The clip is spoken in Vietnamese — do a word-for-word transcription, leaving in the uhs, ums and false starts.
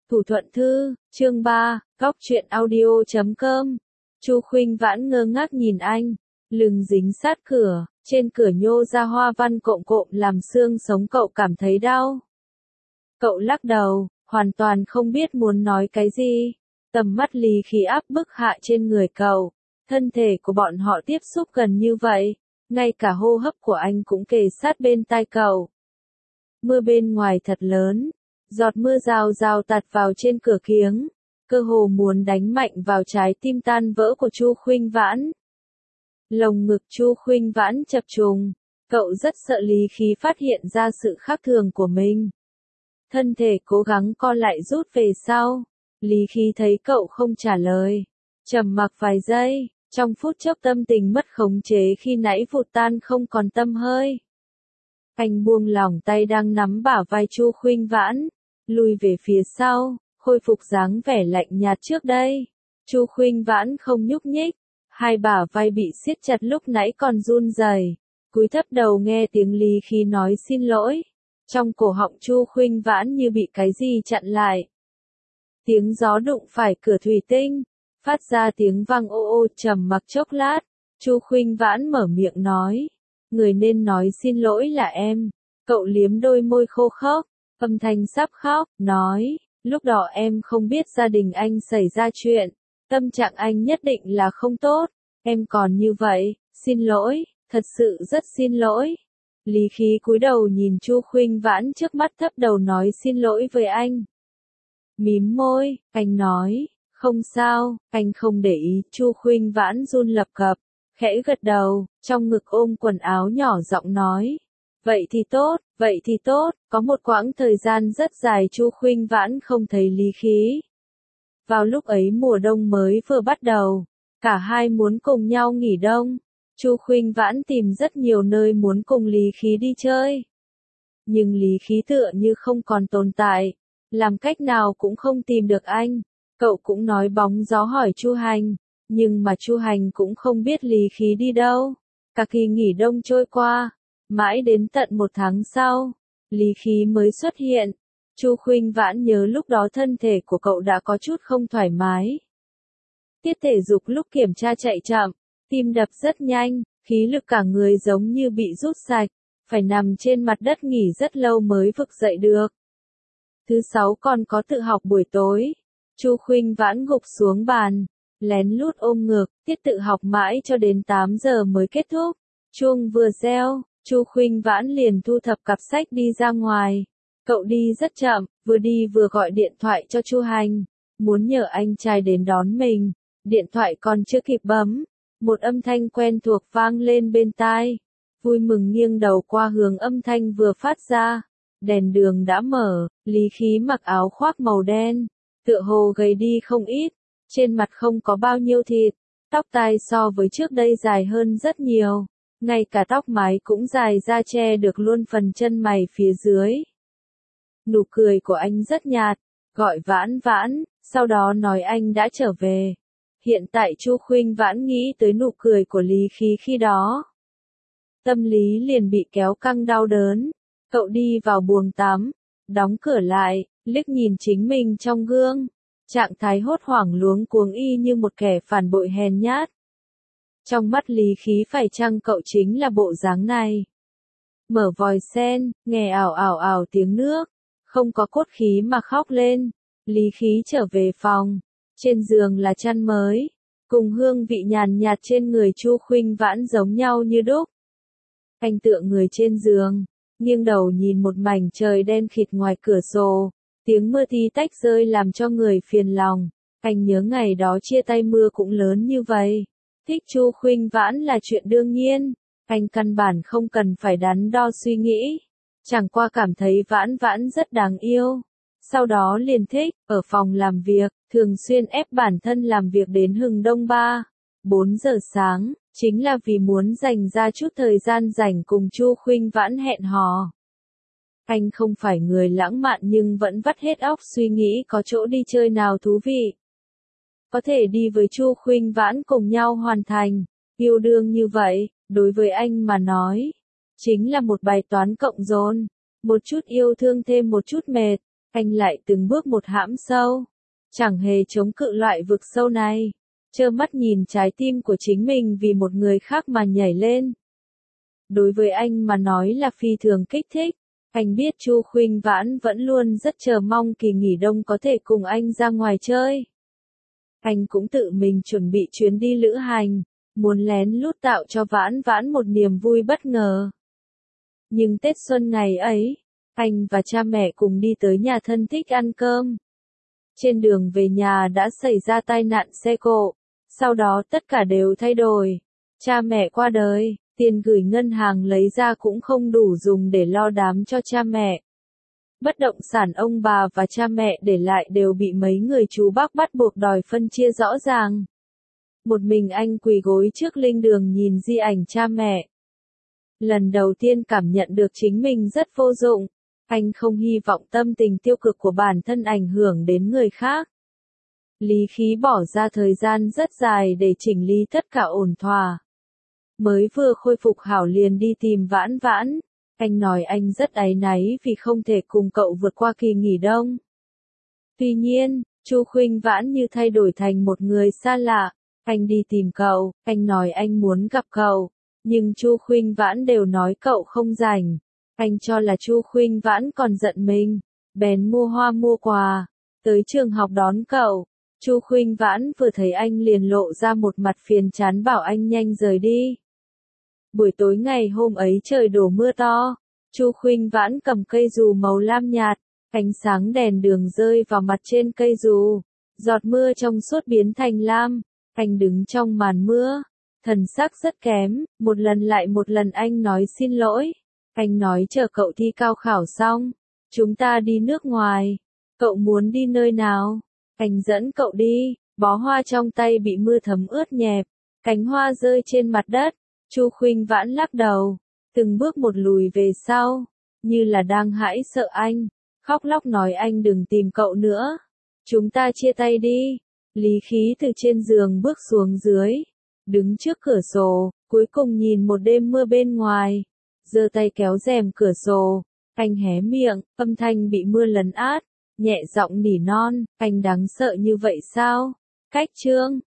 Thủ Thuận Thư, chương ba, góc truyện audio chấm com. Chu Khuynh Vãn ngơ ngác nhìn anh, lưng dính sát cửa, trên cửa nhô ra hoa văn cộm cộm làm xương sống cậu cảm thấy đau. Cậu lắc đầu, hoàn toàn không biết muốn nói cái gì. Tầm mắt lý khí áp bức hạ trên người cậu, thân thể của bọn họ tiếp xúc gần như vậy, ngay cả hô hấp của anh cũng kề sát bên tai cậu. Mưa bên ngoài thật lớn, giọt mưa rào rào tạt vào trên cửa kiếng, cơ hồ muốn đánh mạnh vào trái tim tan vỡ của Chu Khuynh Vãn. Lồng ngực Chu Khuynh Vãn chập trùng, cậu rất sợ lý khí phát hiện ra sự khác thường của mình. Thân thể cố gắng co lại rút về sau, lý khí thấy cậu không trả lời, trầm mặc vài giây, trong phút chốc tâm tình mất khống chế khi nãy vụt tan không còn tăm hơi. Anh buông lỏng tay đang nắm bả vai Chu Khuynh Vãn, lùi về phía sau, khôi phục dáng vẻ lạnh nhạt trước đây. Chu Khuynh Vãn không nhúc nhích, hai bả vai bị siết chặt lúc nãy còn run rẩy, cúi thấp đầu nghe tiếng lý khí nói xin lỗi. Trong cổ họng Chu Khuynh Vãn như bị cái gì chặn lại. Tiếng gió đụng phải cửa thủy tinh, phát ra tiếng vang ô ô. Trầm mặc chốc lát, Chu Khuynh Vãn mở miệng nói, người nên nói xin lỗi là em. Cậu liếm đôi môi khô khốc, âm thanh sắp khóc, nói, lúc đó em không biết gia đình anh xảy ra chuyện, tâm trạng anh nhất định là không tốt, em còn như vậy, xin lỗi, thật sự rất xin lỗi. Lý khí cúi đầu nhìn Chu Khuynh Vãn trước mắt thấp đầu nói xin lỗi với anh. Mím môi, anh nói, không sao, anh không để ý. Chu Khuynh Vãn run lập cập, khẽ gật đầu, trong ngực ôm quần áo nhỏ giọng nói. Vậy thì tốt, vậy thì tốt, có một quãng thời gian rất dài Chu Khuynh Vãn không thấy lý khí. Vào lúc ấy mùa đông mới vừa bắt đầu, cả hai muốn cùng nhau nghỉ đông. Chu Khuynh Vãn tìm rất nhiều nơi muốn cùng lý khí đi chơi. Nhưng lý khí tựa như không còn tồn tại, làm cách nào cũng không tìm được anh. Cậu cũng nói bóng gió hỏi Chu Hành, nhưng mà Chu Hành cũng không biết lý khí đi đâu. Cả kỳ nghỉ đông trôi qua, mãi đến tận một tháng sau, lý khí mới xuất hiện. Chu Khuynh Vãn nhớ lúc đó thân thể của cậu đã có chút không thoải mái. Tiết thể dục lúc kiểm tra chạy chậm, tim đập rất nhanh, khí lực cả người giống như bị rút sạch, phải nằm trên mặt đất nghỉ rất lâu mới vực dậy được. Thứ sáu còn có tự học buổi tối. Chu Khuynh Vãn gục xuống bàn, lén lút ôm ngực, tiết tự học mãi cho đến tám giờ mới kết thúc. Chuông vừa reo, Chu Khuynh Vãn liền thu thập cặp sách đi ra ngoài. Cậu đi rất chậm, vừa đi vừa gọi điện thoại cho Chu Hành, muốn nhờ anh trai đến đón mình. Điện thoại còn chưa kịp bấm, một âm thanh quen thuộc vang lên bên tai. Vui mừng nghiêng đầu qua hướng âm thanh vừa phát ra. Đèn đường đã mở, lý khí mặc áo khoác màu đen, tựa hồ gầy đi không ít, trên mặt không có bao nhiêu thịt, tóc tai so với trước đây dài hơn rất nhiều, ngay cả tóc mái cũng dài ra che được luôn phần chân mày phía dưới. Nụ cười của anh rất nhạt, gọi Vãn Vãn, sau đó nói anh đã trở về. Hiện tại Chu Khuynh Vãn nghĩ tới nụ cười của lý khí khi đó. Tâm lý liền bị kéo căng đau đớn. Cậu đi vào buồng tắm, đóng cửa lại, liếc nhìn chính mình trong gương. Trạng thái hốt hoảng luống cuống y như một kẻ phản bội hèn nhát. Trong mắt lý khí phải chăng cậu chính là bộ dáng này? Mở vòi sen, nghe ảo ảo ảo tiếng nước, không có cốt khí mà khóc lên. Lý khí trở về phòng, trên giường là chăn mới, cùng hương vị nhàn nhạt trên người Chu Khuynh Vãn giống nhau như đúc. Anh tựa người trên giường, nghiêng đầu nhìn một mảnh trời đen khịt ngoài cửa sổ, tiếng mưa tí tách rơi làm cho người phiền lòng. Anh nhớ ngày đó chia tay mưa cũng lớn như vậy. Thích Chu Khuynh Vãn là chuyện đương nhiên, anh căn bản không cần phải đắn đo suy nghĩ. Chẳng qua cảm thấy Vãn Vãn rất đáng yêu. Sau đó liền thích, ở phòng làm việc, thường xuyên ép bản thân làm việc đến hừng đông ba, bốn giờ sáng, chính là vì muốn dành ra chút thời gian rảnh cùng Chu Khuynh Vãn hẹn hò. Anh không phải người lãng mạn nhưng vẫn vắt hết óc suy nghĩ có chỗ đi chơi nào thú vị. Có thể đi với Chu Khuynh Vãn cùng nhau hoàn thành, yêu đương như vậy, đối với anh mà nói, chính là một bài toán cộng dồn, một chút yêu thương thêm một chút mệt, Anh lại từng bước một hãm sâu, chẳng hề chống cự loại vực sâu này, trơ mắt nhìn trái tim của chính mình vì một người khác mà nhảy lên. Đối với anh mà nói là phi thường kích thích. Anh biết Chu Khuynh Vãn vẫn luôn rất chờ mong kỳ nghỉ đông có thể cùng anh ra ngoài chơi. Anh cũng tự mình chuẩn bị chuyến đi lữ hành, muốn lén lút tạo cho Vãn Vãn một niềm vui bất ngờ. Nhưng Tết Xuân ngày ấy, anh và cha mẹ cùng đi tới nhà thân thích ăn cơm. Trên đường về nhà đã xảy ra tai nạn xe cộ, sau đó tất cả đều thay đổi. Cha mẹ qua đời, tiền gửi ngân hàng lấy ra cũng không đủ dùng để lo đám cho cha mẹ. Bất động sản ông bà và cha mẹ để lại đều bị mấy người chú bác bắt buộc đòi phân chia rõ ràng. Một mình anh quỳ gối trước linh đường nhìn di ảnh cha mẹ. Lần đầu tiên cảm nhận được chính mình rất vô dụng. Anh không hy vọng tâm tình tiêu cực của bản thân ảnh hưởng đến người khác. Lý Khí bỏ ra thời gian rất dài để chỉnh lý tất cả ổn thỏa. Mới vừa khôi phục hảo liền đi tìm Vãn Vãn. Anh nói anh rất áy náy vì không thể cùng cậu vượt qua kỳ nghỉ đông. Tuy nhiên, Chu Khuynh Vãn như thay đổi thành một người xa lạ. Anh đi tìm cậu, anh nói anh muốn gặp cậu. Nhưng Chu Khuynh Vãn đều nói cậu không rảnh. Anh cho là Chu Khuynh Vãn còn giận mình, bèn mua hoa mua quà, tới trường học đón cậu. Chu Khuynh Vãn vừa thấy anh liền lộ ra một mặt phiền chán bảo anh nhanh rời đi. Buổi tối ngày hôm ấy trời đổ mưa to, Chu Khuynh Vãn cầm cây dù màu lam nhạt, ánh sáng đèn đường rơi vào mặt trên cây dù, giọt mưa trong suốt biến thành lam. Anh đứng trong màn mưa, thần sắc rất kém, một lần lại một lần anh nói xin lỗi. Anh nói chờ cậu thi cao khảo xong, chúng ta đi nước ngoài. Cậu muốn đi nơi nào? Anh dẫn cậu đi. Bó hoa trong tay bị mưa thấm ướt nhẹp, cánh hoa rơi trên mặt đất. Chu Khuynh Vãn lắc đầu, từng bước một lùi về sau, như là đang hãi sợ anh, khóc lóc nói anh đừng tìm cậu nữa. Chúng ta chia tay đi. Lý Khí từ trên giường bước xuống dưới, đứng trước cửa sổ, cuối cùng nhìn một đêm mưa bên ngoài. Giơ tay kéo rèm cửa sổ, anh hé miệng, âm thanh bị mưa lấn át, nhẹ giọng nỉ non, anh đáng sợ như vậy sao? Cách chương